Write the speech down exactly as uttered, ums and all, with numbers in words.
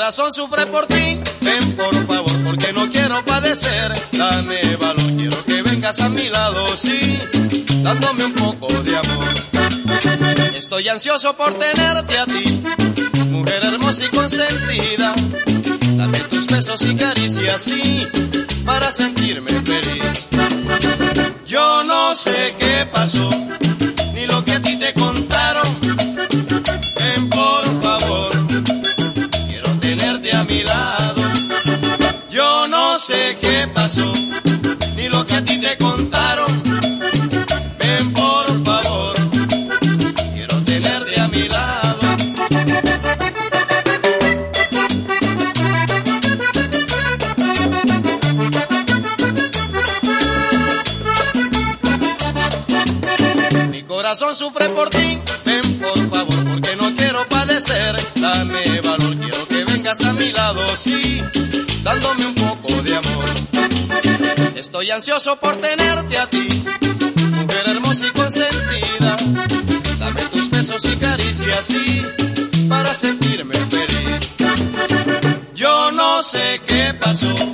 corazón sufre por ti, ven por favor, porque no quiero padecer. Dame valor, quiero que vengas a mi lado, sí, dándome un poco de amor. Estoy ansioso por tenerte a ti, mujer hermosa y consentida. Dame tus besos y caricias, sí, para sentirme feliz. Yo no sé qué pasó, ni lo que a ti te contaron. Ven por favor, quiero tenerte a mi lado. Yo no sé qué pasó, ni lo que a ti te contaron. Ven por favor, quiero tenerte a mi lado. Mi corazón sufre por ti, ven por favor, porque no quiero padecer. Dame valor, quiero que vengas a mi lado, sí, dándome un poco de amor. Estoy ansioso por tenerte a ti, mujer hermosa y consentida. Dame tus besos y caricias, sí, para sentirme feliz. Yo no sé qué pasó,